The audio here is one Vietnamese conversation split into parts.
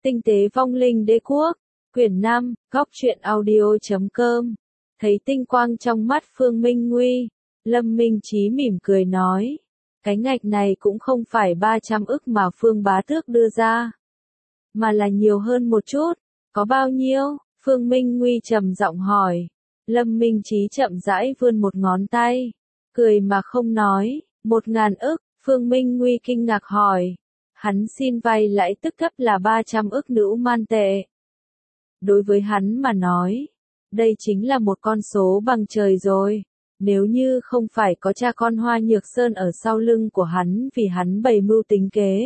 Tinh tế vong linh đế quốc, quyển 5, góc truyện audio.com. Thấy tinh quang trong mắt Phương Minh Nguy, Lâm Minh Chí mỉm cười nói, cái ngạch này cũng không phải 300 ức mà Phương Bá Tước đưa ra, mà là nhiều hơn một chút. Có bao nhiêu? Phương Minh Nguy trầm giọng hỏi. Lâm Minh Chí chậm rãi vươn một ngón tay, cười mà không nói. 1.000 ức. Phương Minh Nguy kinh ngạc hỏi. Hắn xin vay lãi tức cấp là 300 ức nữ man tệ. Đối với hắn mà nói, đây chính là một con số bằng trời rồi. Nếu như không phải có cha con Hoa Nhược Sơn ở sau lưng của hắn vì hắn bày mưu tính kế,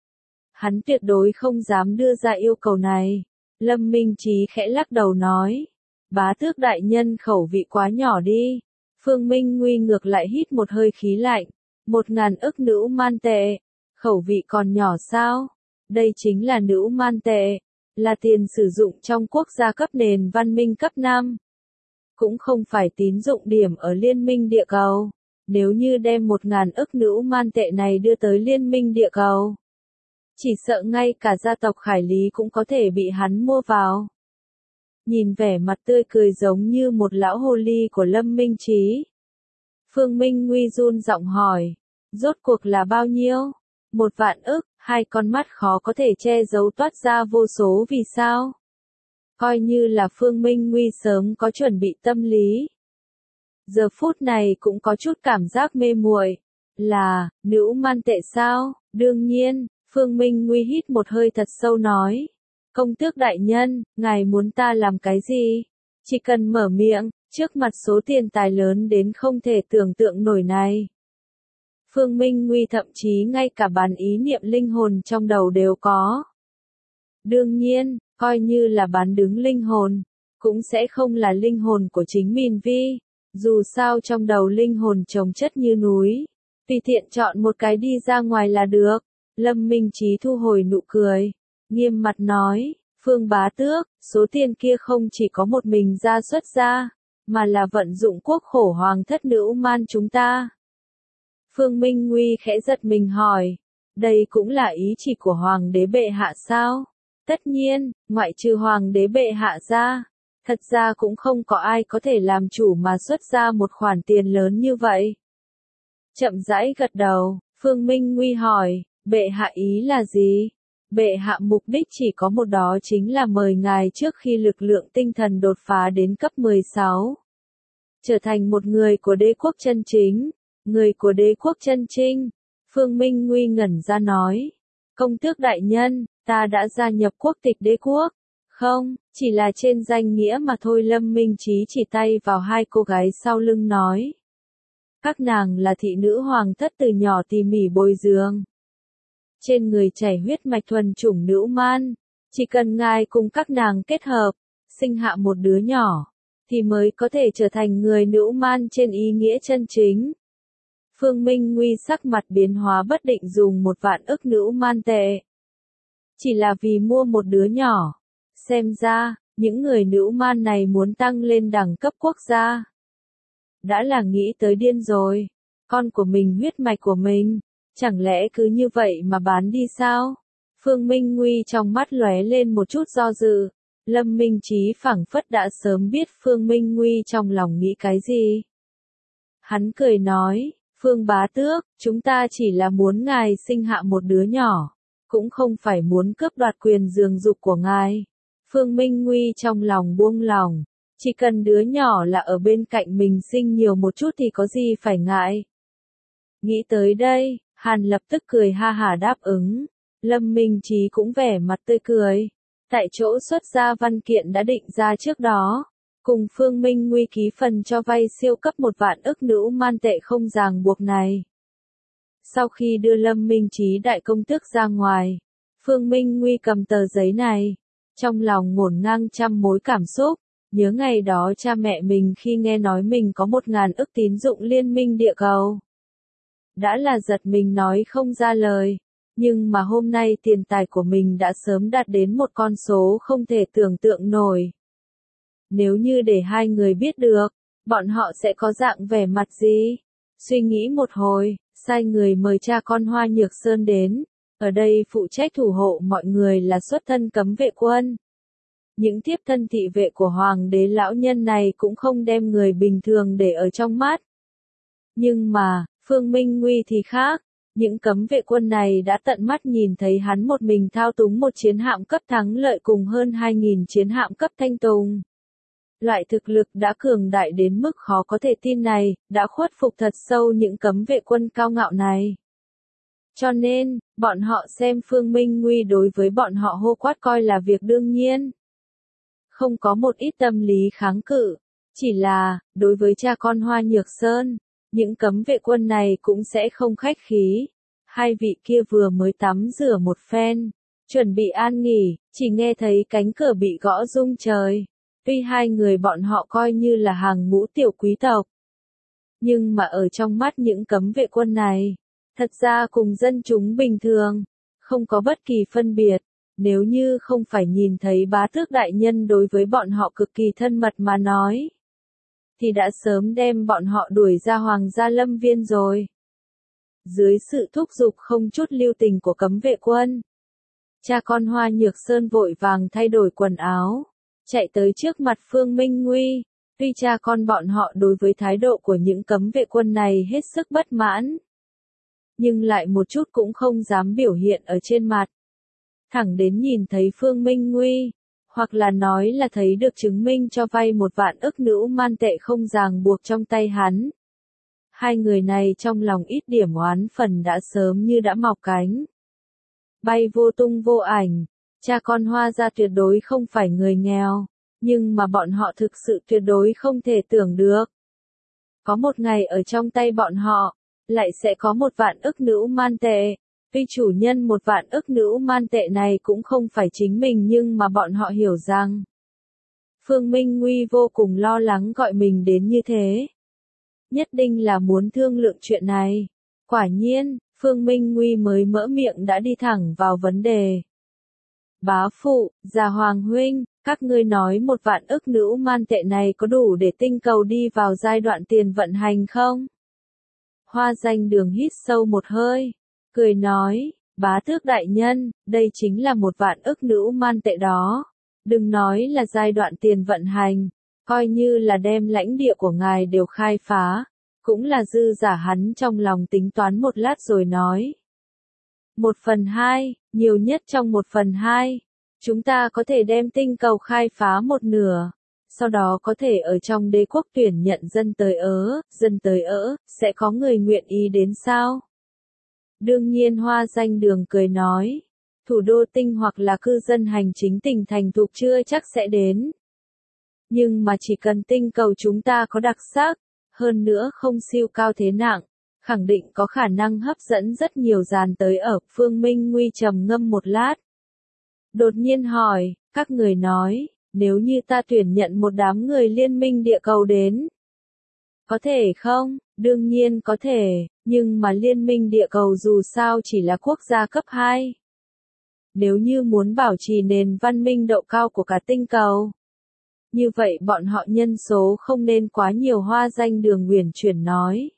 hắn tuyệt đối không dám đưa ra yêu cầu này. Lâm Minh Chí khẽ lắc đầu nói, Bá Tước đại nhân khẩu vị quá nhỏ đi. Phương Minh Nguy ngược lại hít một hơi khí lạnh. 1.000 ức nữ man tệ, khẩu vị còn nhỏ sao? Đây chính là nữ man tệ, là tiền sử dụng trong quốc gia cấp nền văn minh cấp 5. Cũng không phải tín dụng điểm ở Liên minh địa cầu. Nếu như đem 1.000 ức nữ man tệ này đưa tới Liên minh địa cầu, chỉ sợ ngay cả gia tộc Khải Lý cũng có thể bị hắn mua vào. Nhìn vẻ mặt tươi cười giống như một lão hồ ly của Lâm Minh Chí, Phương Minh Nguy run giọng hỏi, rốt cuộc là bao nhiêu? 1.000 ức. Hai con mắt khó có thể che giấu toát ra vô số vì sao. Coi như là Phương Minh Nguy sớm có chuẩn bị tâm lý, giờ phút này cũng có chút cảm giác mê muội. Là nữ man tệ sao? Đương nhiên. Phương Minh Nguy hít một hơi thật sâu nói, công tước đại nhân, ngài muốn ta làm cái gì? Chỉ cần mở miệng, trước mặt số tiền tài lớn đến không thể tưởng tượng nổi này. Phương Minh Nguy thậm chí ngay cả bán ý niệm linh hồn trong đầu đều có. Đương nhiên, coi như là bán đứng linh hồn, cũng sẽ không là linh hồn của chính mình vi. Dù sao trong đầu linh hồn chồng chất như núi, tùy tiện chọn một cái đi ra ngoài là được. Lâm Minh Chí thu hồi nụ cười, nghiêm mặt nói, Phương Bá Tước, số tiền kia không chỉ có một mình ra xuất ra, mà là vận dụng quốc khổ hoàng thất nữ man chúng ta. Phương Minh Nguy khẽ giật mình hỏi, đây cũng là ý chỉ của Hoàng đế bệ hạ sao? Tất nhiên, ngoại trừ Hoàng đế bệ hạ ra, thật ra cũng không có ai có thể làm chủ mà xuất ra một khoản tiền lớn như vậy. Chậm rãi gật đầu, Phương Minh Nguy hỏi, bệ hạ ý là gì? Bệ hạ mục đích chỉ có một, đó chính là mời ngài trước khi lực lượng tinh thần đột phá đến cấp 16. Trở thành một người của đế quốc chân chính. Người của đế quốc chân chính. Phương Minh Nguy ngẩn ra nói, công tước đại nhân, ta đã gia nhập quốc tịch đế quốc. Không, chỉ là trên danh nghĩa mà thôi. Lâm Minh Chí chỉ tay vào hai cô gái sau lưng nói, các nàng là thị nữ hoàng thất từ nhỏ tỉ mỉ bồi dưỡng, trên người chảy huyết mạch thuần chủng nữ man, chỉ cần ngài cùng các nàng kết hợp, sinh hạ một đứa nhỏ, thì mới có thể trở thành người nữ man trên ý nghĩa chân chính. Phương Minh Nguy sắc mặt biến hóa bất định, dùng 1.000 ức nữ man tệ, chỉ là vì mua một đứa nhỏ. Xem ra, những người nữ man này muốn tăng lên đẳng cấp quốc gia. Đã là nghĩ tới điên rồi, con của mình, huyết mạch của mình, chẳng lẽ cứ như vậy mà bán đi sao? Phương Minh Nguy trong mắt lóe lên một chút do dự. Lâm Minh Chí phảng phất đã sớm biết Phương Minh Nguy trong lòng nghĩ cái gì. Hắn cười nói, Phương Bá Tước, chúng ta chỉ là muốn ngài sinh hạ một đứa nhỏ, cũng không phải muốn cướp đoạt quyền giường dục của ngài. Phương Minh Nguy trong lòng buông lòng, chỉ cần đứa nhỏ là ở bên cạnh mình sinh nhiều một chút thì có gì phải ngại. Nghĩ tới đây, hắn lập tức cười ha hả đáp ứng. Lâm Minh Chí cũng vẻ mặt tươi cười, tại chỗ xuất ra văn kiện đã định ra trước đó, cùng Phương Minh Nguy ký phần cho vay siêu cấp 1.000 ức nữ man tệ không ràng buộc này. Sau khi đưa Lâm Minh Chí đại công tước ra ngoài, Phương Minh Nguy cầm tờ giấy này, trong lòng ngổn ngang trăm mối cảm xúc. Nhớ ngày đó cha mẹ mình khi nghe nói mình có 1.000 ức tín dụng Liên minh địa cầu, đã là giật mình nói không ra lời. Nhưng mà hôm nay tiền tài của mình đã sớm đạt đến một con số không thể tưởng tượng nổi. Nếu như để hai người biết được, bọn họ sẽ có dạng vẻ mặt gì? Suy nghĩ một hồi, sai người mời cha con Hoa Nhược Sơn đến. Ở đây phụ trách thủ hộ mọi người là xuất thân cấm vệ quân. Những thiếp thân thị vệ của hoàng đế lão nhân này cũng không đem người bình thường để ở trong mắt. Nhưng mà, Phương Minh Nguy thì khác. Những cấm vệ quân này đã tận mắt nhìn thấy hắn một mình thao túng một chiến hạm cấp thắng lợi cùng hơn 2.000 chiến hạm cấp thanh tùng. Loại thực lực đã cường đại đến mức khó có thể tin này, đã khuất phục thật sâu những cấm vệ quân cao ngạo này. Cho nên, bọn họ xem Phương Minh Nguy đối với bọn họ hô quát coi là việc đương nhiên. Không có một ít tâm lý kháng cự, chỉ là, đối với cha con Hoa Nhược Sơn, những cấm vệ quân này cũng sẽ không khách khí. Hai vị kia vừa mới tắm rửa một phen, chuẩn bị an nghỉ, chỉ nghe thấy cánh cửa bị gõ rung trời. Tuy hai người bọn họ coi như là hàng ngũ tiểu quý tộc, nhưng mà ở trong mắt những cấm vệ quân này, thật ra cùng dân chúng bình thường, không có bất kỳ phân biệt. Nếu như không phải nhìn thấy bá tước đại nhân đối với bọn họ cực kỳ thân mật mà nói, thì đã sớm đem bọn họ đuổi ra hoàng gia lâm viên rồi. Dưới sự thúc giục không chút lưu tình của cấm vệ quân, cha con Hoa Nhược Sơn vội vàng thay đổi quần áo, chạy tới trước mặt Phương Minh Nguy. Tuy cha con bọn họ đối với thái độ của những cấm vệ quân này hết sức bất mãn, nhưng lại một chút cũng không dám biểu hiện ở trên mặt. Thẳng đến nhìn thấy Phương Minh Nguy, hoặc là nói là thấy được chứng minh cho vay 1.000.000 nữ man tệ không ràng buộc trong tay hắn. Hai người này trong lòng ít điểm oán phần đã sớm như đã mọc cánh. Bay vô tung vô ảnh, cha con Hoa gia tuyệt đối không phải người nghèo, nhưng mà bọn họ thực sự tuyệt đối không thể tưởng được. Có một ngày ở trong tay bọn họ, lại sẽ có 1.000.000 nữ man tệ. Tuy chủ nhân 1.000.000 nữ man tệ này cũng không phải chính mình nhưng mà bọn họ hiểu rằng Phương Minh Nguy vô cùng lo lắng gọi mình đến như thế. Nhất định là muốn thương lượng chuyện này. Quả nhiên, Phương Minh Nguy mới mở miệng đã đi thẳng vào vấn đề. Bá phụ, già hoàng huynh, các ngươi nói 1.000.000 nữ man tệ này có đủ để tinh cầu đi vào giai đoạn tiền vận hành không? Hoa Danh Đường hít sâu một hơi, cười nói, bá tước đại nhân, đây chính là 1.000.000 nữ man tệ đó. Đừng nói là giai đoạn tiền vận hành, coi như là đem lãnh địa của ngài đều khai phá, cũng là dư giả. Hắn trong lòng tính toán một lát rồi nói. 1/2, nhiều nhất trong 1/2, chúng ta có thể đem tinh cầu khai phá một nửa. Sau đó có thể ở trong đế quốc tuyển nhận dân tới ở, sẽ có người nguyện ý đến sao? Đương nhiên Hoa Danh Đường cười nói, thủ đô tinh hoặc là cư dân hành chính tỉnh thành thục chưa chắc sẽ đến. Nhưng mà chỉ cần tinh cầu chúng ta có đặc sắc, hơn nữa không siêu cao thế nặng, khẳng định có khả năng hấp dẫn rất nhiều dàn tới ở. Phương Minh Nguy trầm ngâm một lát. Đột nhiên hỏi, các người nói, nếu như ta tuyển nhận một đám người liên minh địa cầu đến, có thể không? Đương nhiên có thể, nhưng mà liên minh địa cầu dù sao chỉ là quốc gia cấp 2. Nếu như muốn bảo trì nền văn minh độ cao của cả tinh cầu, như vậy bọn họ nhân số không nên quá nhiều. Hoa Danh Đường uyển chuyển nói.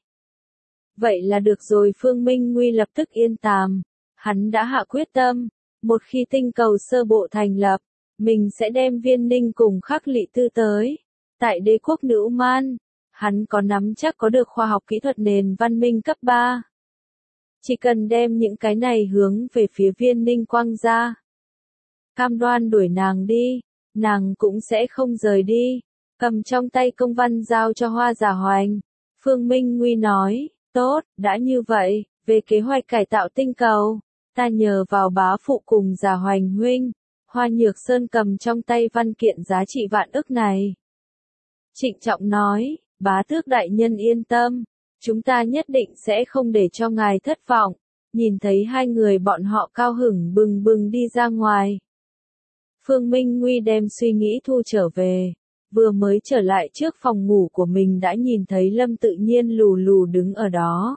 Vậy là được rồi. Phương Minh Nguy lập tức yên tàm. Hắn đã hạ quyết tâm, một khi tinh cầu sơ bộ thành lập, mình sẽ đem Viên Ninh cùng Khắc Lị Tư tới. Tại đế quốc Nữ Man, hắn có nắm chắc có được khoa học kỹ thuật nền văn minh cấp 3. Chỉ cần đem những cái này hướng về phía Viên Ninh quăng ra, cam đoan đuổi nàng đi, nàng cũng sẽ không rời đi. Cầm trong tay công văn giao cho Hoa Giả Hoành, Phương Minh Nguy nói, tốt, đã như vậy, về kế hoạch cải tạo tinh cầu, ta nhờ vào bá phụ cùng Giả Hoành huynh. Hoa Nhược Sơn cầm trong tay văn kiện giá trị 1.000.000 này, trịnh trọng nói, bá tước đại nhân yên tâm, chúng ta nhất định sẽ không để cho ngài thất vọng. Nhìn thấy hai người bọn họ cao hứng bừng bừng đi ra ngoài, Phương Minh Nguy đem suy nghĩ thu trở về, vừa mới trở lại trước phòng ngủ của mình đã nhìn thấy Lâm Tự Nhiên lù lù đứng ở đó.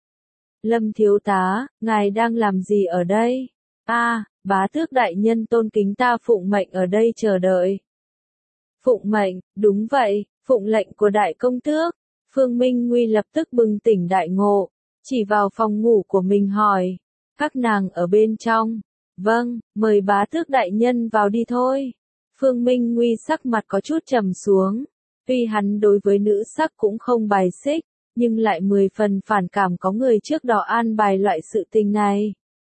Lâm thiếu tá, ngài đang làm gì ở đây? Bá tước đại nhân tôn kính ta phụng mệnh ở đây chờ đợi. Phụng mệnh, đúng vậy, phụng lệnh của đại công tước. Phương Minh Nguy lập tức bừng tỉnh đại ngộ, chỉ vào phòng ngủ của mình hỏi, Các nàng ở bên trong. Vâng, mời bá tước đại nhân vào đi thôi. Phương Minh Nguy sắc mặt có chút trầm xuống. Tuy hắn đối với nữ sắc cũng không bài xích, nhưng lại 10 phần phản cảm có người trước đó an bài loại sự tình này.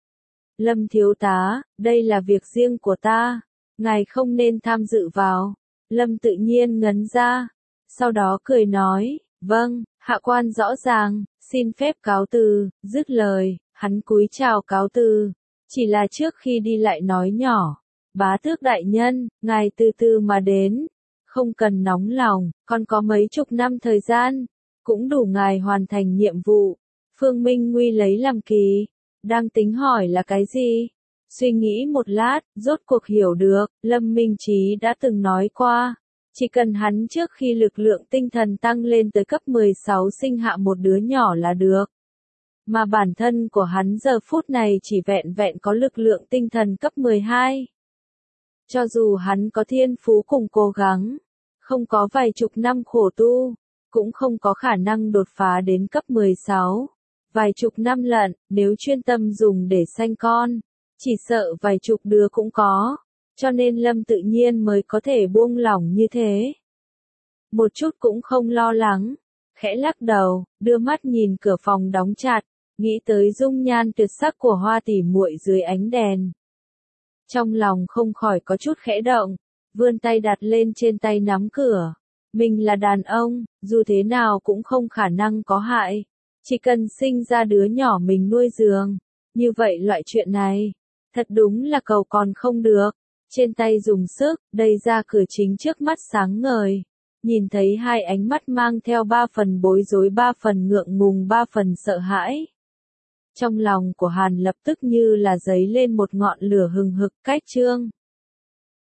Lâm thiếu tá, đây là việc riêng của ta, ngài không nên tham dự vào. Lâm tự nhiên ngấn ra, sau đó cười nói, vâng, hạ quan rõ ràng, xin phép cáo từ, dứt lời, hắn cúi chào cáo từ, chỉ là trước khi đi lại nói nhỏ, bá tước đại nhân, ngài từ từ mà đến, không cần nóng lòng, còn có mấy chục năm thời gian, cũng đủ ngài hoàn thành nhiệm vụ. Phương Minh Nguy lấy làm kỳ, đang tính hỏi là cái gì? Suy nghĩ một lát, rốt cuộc hiểu được, Lâm Minh Chí đã từng nói qua, chỉ cần hắn trước khi lực lượng tinh thần tăng lên tới cấp 16 sinh hạ một đứa nhỏ là được. Mà bản thân của hắn giờ phút này chỉ vẹn vẹn có lực lượng tinh thần cấp 12. Cho dù hắn có thiên phú cùng cố gắng, không có vài chục năm khổ tu, cũng không có khả năng đột phá đến cấp 16. Vài chục năm lận, nếu chuyên tâm dùng để sanh con, chỉ sợ vài chục đứa cũng có, cho nên Lâm tự nhiên mới có thể buông lỏng như thế. Một chút cũng không lo lắng, khẽ lắc đầu, đưa mắt nhìn cửa phòng đóng chặt, nghĩ tới dung nhan tuyệt sắc của Hoa tỷ muội dưới ánh đèn. Trong lòng không khỏi có chút khẽ động, vươn tay đặt lên trên tay nắm cửa. Mình là đàn ông, dù thế nào cũng không khả năng có hại. Chỉ cần sinh ra đứa nhỏ mình nuôi dưỡng. Như vậy loại chuyện này, thật đúng là cầu còn không được. Trên tay dùng sức, đẩy ra cửa chính trước mắt sáng ngời. Nhìn thấy hai ánh mắt mang theo 3 phần bối rối, 3 phần ngượng ngùng, 3 phần sợ hãi. Trong lòng của Hàn lập tức như là dấy lên một ngọn lửa hừng hực, cách trương.